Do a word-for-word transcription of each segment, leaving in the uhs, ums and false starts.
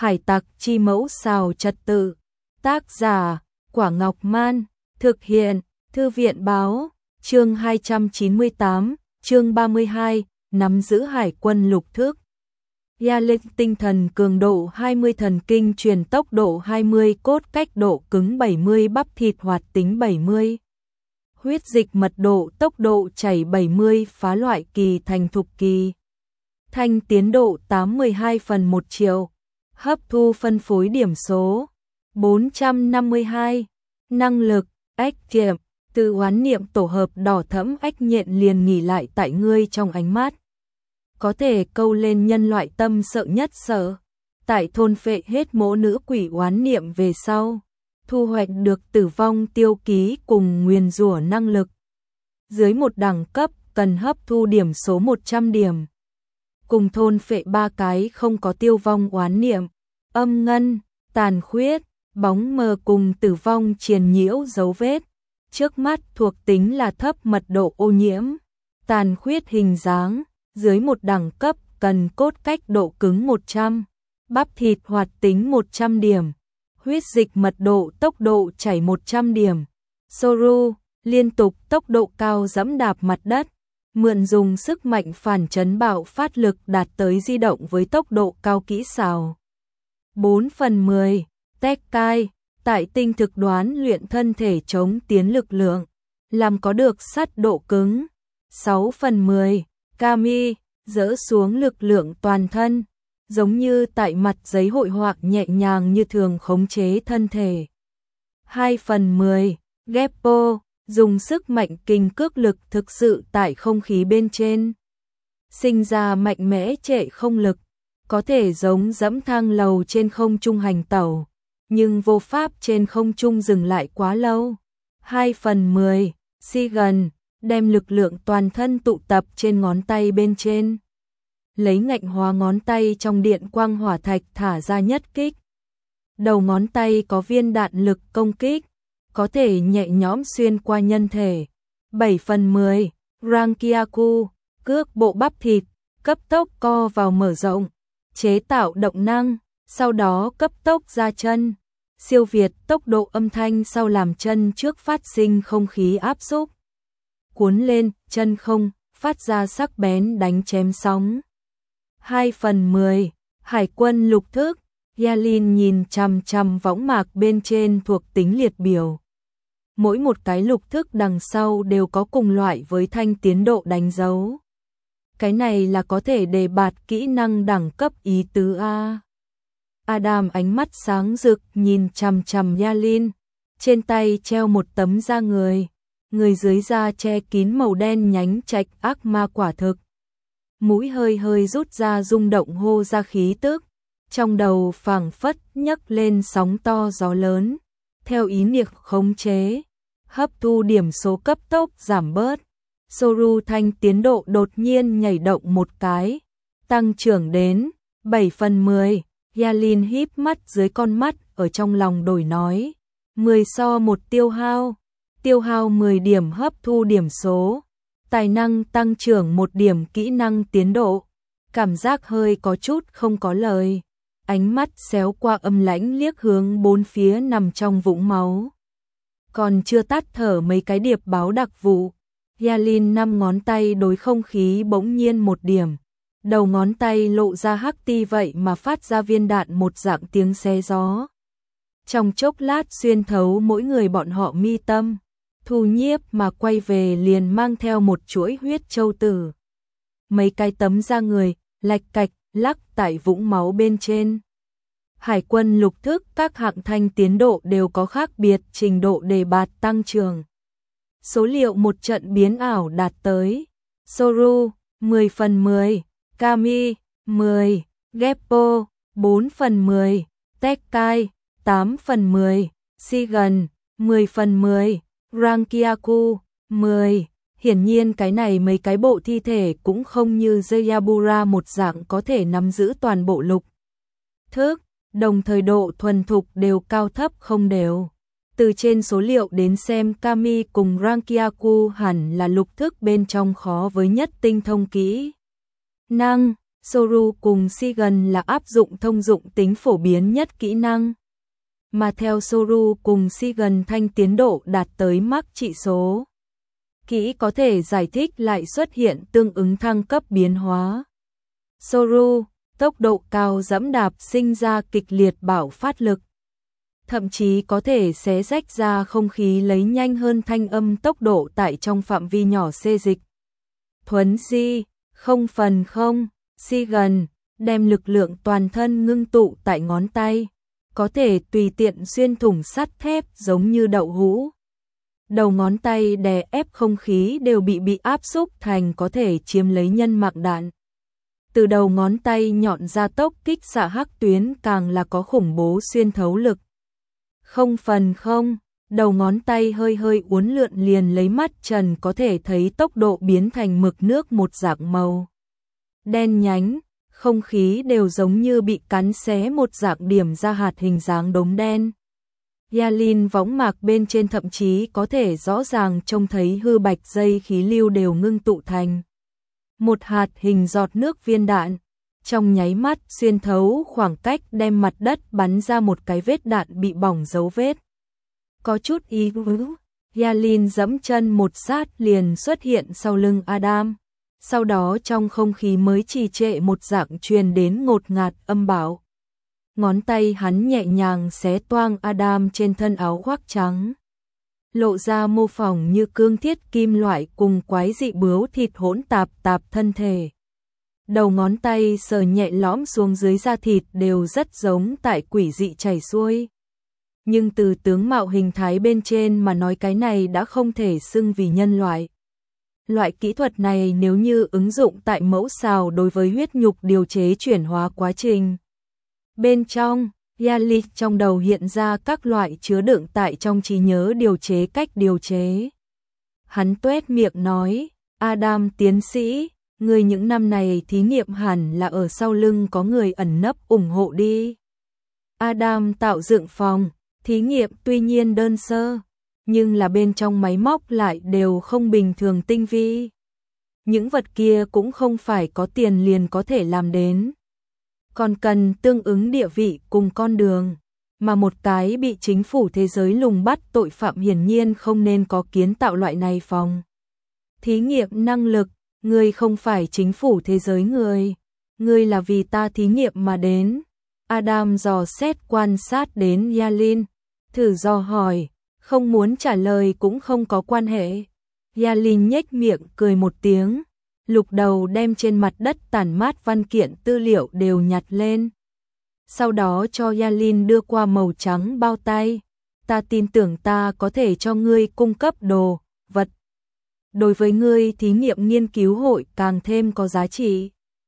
Hải tặc chi mẫu xào trật tự. Tác giả, Quả Ngọc Man. Thực hiện, Thư viện báo. Chương hai trăm chín mươi tám, chương ba mươi hai, nắm giữ hải quân lục thức. Ya lên tinh thần cường độ hai mươi, thần kinh truyền tốc độ hai mươi, cốt cách độ cứng bảy mươi, bắp thịt hoạt tính bảy mươi. Huyết dịch mật độ tốc độ chảy bảy mươi, phá loại kỳ thành thục kỳ. Thanh tiến độ tám mươi hai phần một triệu. Hấp thu phân phối điểm số bốn trăm năm mươi hai. Năng lực ách kiệm. Từ oán niệm tổ hợp đỏ thẫm ách nhện liền nghỉ lại tại ngươi trong ánh mắt. Có thể câu lên nhân loại tâm sợ nhất sợ. Tại thôn phệ hết mỗ nữ quỷ oán niệm về sau, thu hoạch được tử vong tiêu ký cùng nguyền rủa năng lực. Dưới một đẳng cấp cần hấp thu điểm số một trăm điểm. Cùng thôn phệ ba cái không có tiêu vong oán niệm, âm ngân, tàn khuyết, bóng mờ cùng tử vong triền nhiễu dấu vết. Trước mắt thuộc tính là thấp mật độ ô nhiễm, tàn khuyết hình dáng, dưới một đẳng cấp cần cốt cách độ cứng một trăm, bắp thịt hoạt tính một trăm điểm, huyết dịch mật độ tốc độ chảy một trăm điểm. Soru, liên tục tốc độ cao dẫm đạp mặt đất, mượn dùng sức mạnh phản chấn bạo phát lực đạt tới di động với tốc độ cao kỹ xảo. bốn phần mười, Tekkai. Tại tinh thực đoán luyện thân thể chống tiến lực lượng, làm có được sắt độ cứng. sáu phần mười, Kami, dỡ xuống lực lượng toàn thân, giống như tại mặt giấy hội họa nhẹ nhàng như thường khống chế thân thể. hai phần mười, Geppo, dùng sức mạnh kinh cước lực thực sự tại không khí bên trên. Sinh ra mạnh mẽ trệ không lực, có thể giống dẫm thang lầu trên không trung hành tẩu, nhưng vô pháp trên không trung dừng lại quá lâu. hai phần mười, Sigan, đem lực lượng toàn thân tụ tập trên ngón tay bên trên. Lấy ngạnh hóa ngón tay trong điện quang hỏa thạch thả ra nhất kích. Đầu ngón tay có viên đạn lực công kích, có thể nhẹ nhõm xuyên qua nhân thể. bảy phần mười, Rankiaku, cước bộ bắp thịt, cấp tốc co vào mở rộng, chế tạo động năng, sau đó cấp tốc ra chân. Siêu việt tốc độ âm thanh sau làm chân trước phát sinh không khí áp xúc. Cuốn lên, chân không, phát ra sắc bén đánh chém sóng. hai phần mười, Hải quân lục thức. Yalin nhìn chằm chằm võng mạc bên trên thuộc tính liệt biểu. Mỗi một cái lục thức đằng sau đều có cùng loại với thanh tiến độ đánh dấu. Cái này là có thể đề bạt kỹ năng đẳng cấp ý tứ A. Adam ánh mắt sáng rực nhìn chằm chằm Yalin, trên tay treo một tấm da người, người dưới da che kín màu đen nhánh trạch ác ma quả thực. Mũi hơi hơi rút ra rung động hô ra khí tức, trong đầu phảng phất nhấc lên sóng to gió lớn, theo ý niệm khống chế, hấp thu điểm số cấp tốc giảm bớt. Soru thanh tiến độ đột nhiên nhảy động một cái, tăng trưởng đến bảy phần mười. Yalin híp mắt dưới con mắt ở trong lòng đổi nói. mười so một tiêu hao. Tiêu hao mười điểm hấp thu điểm số. Tài năng tăng trưởng một điểm kỹ năng tiến độ. Cảm giác hơi có chút không có lời. Ánh mắt xéo qua âm lãnh liếc hướng bốn phía nằm trong vũng máu. Còn chưa tắt thở mấy cái điệp báo đặc vụ. Yalin năm ngón tay đối không khí bỗng nhiên một điểm. Đầu ngón tay lộ ra hắc ti vậy mà phát ra viên đạn một dạng tiếng xé gió. Trong chốc lát xuyên thấu mỗi người bọn họ mi tâm, thu nhiếp mà quay về liền mang theo một chuỗi huyết châu tử. Mấy cái tấm da người, lạch cạch, lắc tại vũng máu bên trên. Hải quân lục thức các hạng thanh tiến độ đều có khác biệt trình độ đề bạt tăng trưởng. Số liệu một trận biến ảo đạt tới. Soru, mười phần mười. Kami, mười, Geppo, bốn phần mười, Tekkai, tám phần mười, Sigan, mười phần mười, Rankiaku, mười. Hiển nhiên cái này mấy cái bộ thi thể cũng không như Zayabura một dạng có thể nắm giữ toàn bộ lục thức, đồng thời độ thuần thục đều cao thấp không đều. Từ trên số liệu đến xem Kami cùng Rankiaku hẳn là lục thức bên trong khó với nhất tinh thông kỹ năng. Soru cùng Sigen là áp dụng thông dụng tính phổ biến nhất kỹ năng. Mà theo Soru cùng Sigen thanh tiến độ đạt tới mắc trị số. Kỹ có thể giải thích lại xuất hiện tương ứng thăng cấp biến hóa. Soru, tốc độ cao dẫm đạp sinh ra kịch liệt bạo phát lực. Thậm chí có thể xé rách ra không khí lấy nhanh hơn thanh âm tốc độ tại trong phạm vi nhỏ xê dịch. Thuấn di, không phần không, Sigen, đem lực lượng toàn thân ngưng tụ tại ngón tay, có thể tùy tiện xuyên thủng sắt thép giống như đậu hũ. Đầu ngón tay đè ép không khí đều bị bị áp xúc thành có thể chiếm lấy nhân mạng đạn. Từ đầu ngón tay nhọn ra tốc kích xạ hắc tuyến càng là có khủng bố xuyên thấu lực. Không phần không, đầu ngón tay hơi hơi uốn lượn liền lấy mắt trần có thể thấy tốc độ biến thành mực nước một dạng màu đen nhánh, không khí đều giống như bị cắn xé một dạng điểm ra hạt hình dáng đốm đen. Yalin võng mạc bên trên thậm chí có thể rõ ràng trông thấy hư bạch dây khí lưu đều ngưng tụ thành một hạt hình giọt nước viên đạn, trong nháy mắt xuyên thấu khoảng cách đem mặt đất bắn ra một cái vết đạn bị bỏng dấu vết. Có chút ý vứ, Yalin giẫm chân một sát liền xuất hiện sau lưng Adam, sau đó trong không khí mới trì trệ một dạng truyền đến ngột ngạt âm bạo. Ngón tay hắn nhẹ nhàng xé toang Adam trên thân áo khoác trắng, lộ ra mô phỏng như cương thiết kim loại cùng quái dị bướu thịt hỗn tạp tạp thân thể. Đầu ngón tay sờ nhẹ lõm xuống dưới da thịt đều rất giống tại quỷ dị chảy xuôi. Nhưng từ tướng mạo hình thái bên trên mà nói cái này đã không thể xưng vì nhân loại. Loại kỹ thuật này nếu như ứng dụng tại mẫu xào đối với huyết nhục điều chế chuyển hóa quá trình. Bên trong, Yali trong đầu hiện ra các loại chứa đựng tại trong trí nhớ điều chế cách điều chế. Hắn tuét miệng nói, Adam tiến sĩ, người những năm này thí nghiệm hẳn là ở sau lưng có người ẩn nấp ủng hộ đi. Adam tạo dựng phòng, thí nghiệm tuy nhiên đơn sơ, nhưng là bên trong máy móc lại đều không bình thường tinh vi. Những vật kia cũng không phải có tiền liền có thể làm đến. Còn cần tương ứng địa vị cùng con đường, mà một cái bị chính phủ thế giới lùng bắt tội phạm hiển nhiên không nên có kiến tạo loại này phòng. Thí nghiệm năng lực, ngươi không phải chính phủ thế giới người, ngươi là vì ta thí nghiệm mà đến. Adam dò xét quan sát đến Yalin, thử dò hỏi, không muốn trả lời cũng không có quan hệ. Yalin nhếch miệng cười một tiếng, lục đầu đem trên mặt đất tản mát văn kiện tư liệu đều nhặt lên. Sau đó cho Yalin đưa qua màu trắng bao tay, ta tin tưởng ta có thể cho ngươi cung cấp đồ, vật. Đối với ngươi thí nghiệm nghiên cứu hội càng thêm có giá trị.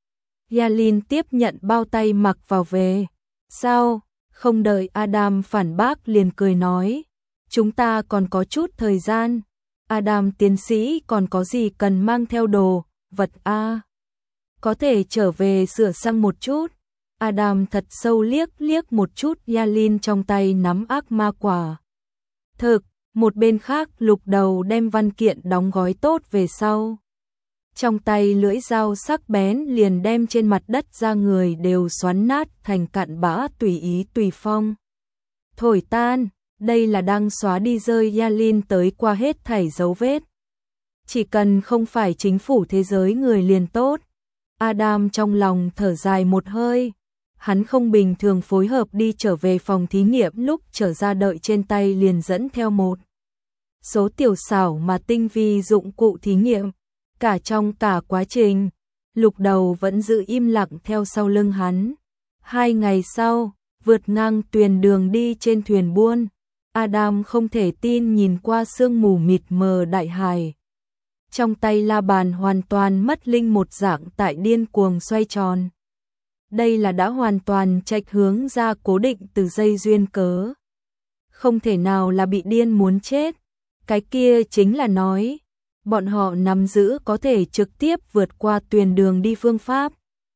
Yalin tiếp nhận bao tay mặc vào về. Sao? Không đợi Adam phản bác liền cười nói. Chúng ta còn có chút thời gian. Adam tiến sĩ còn có gì cần mang theo đồ, vật a? Có thể trở về sửa sang một chút. Adam thật sâu liếc liếc một chút Yalin trong tay nắm ác ma quả. Thực, một bên khác lục đầu đem văn kiện đóng gói tốt về sau. Trong tay lưỡi dao sắc bén liền đem trên mặt đất ra người đều xoắn nát thành cặn bã tùy ý tùy phong. Thổi tan, đây là đang xóa đi rơi Yalin tới qua hết thảy dấu vết. Chỉ cần không phải chính phủ thế giới người liền tốt. Adam trong lòng thở dài một hơi. Hắn không bình thường phối hợp đi trở về phòng thí nghiệm lúc trở ra đợi trên tay liền dẫn theo một số tiểu xảo mà tinh vi dụng cụ thí nghiệm. Cả trong cả quá trình, lục đầu vẫn giữ im lặng theo sau lưng hắn. Hai ngày sau, vượt ngang tuyền đường đi trên thuyền buôn, Adam không thể tin nhìn qua sương mù mịt mờ đại hải. Trong tay la bàn hoàn toàn mất linh một dạng tại điên cuồng xoay tròn. Đây là đã hoàn toàn chệch hướng ra cố định từ dây duyên cớ. Không thể nào là bị điên muốn chết. Cái kia chính là nói, bọn họ nắm giữ có thể trực tiếp vượt qua tuyền đường đi phương pháp.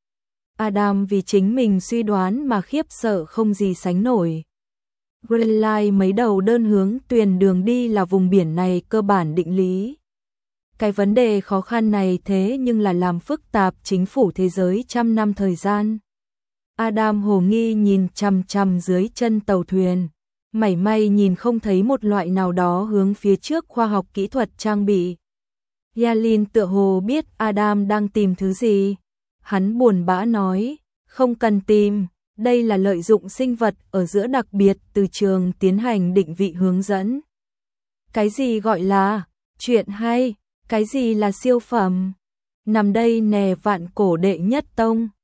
Adam vì chính mình suy đoán mà khiếp sợ không gì sánh nổi. Greenlight mấy đầu đơn hướng tuyền đường đi là vùng biển này cơ bản định lý. Cái vấn đề khó khăn này thế nhưng là làm phức tạp chính phủ thế giới trăm năm thời gian. Adam hồ nghi nhìn chằm chằm dưới chân tàu thuyền, mảy may nhìn không thấy một loại nào đó hướng phía trước khoa học kỹ thuật trang bị. Yalin tựa hồ biết Adam đang tìm thứ gì. Hắn buồn bã nói, không cần tìm, đây là lợi dụng sinh vật ở giữa đặc biệt từ trường tiến hành định vị hướng dẫn. Cái gì gọi là chuyện hay, cái gì là siêu phẩm? Nằm đây nè vạn cổ đệ nhất tông.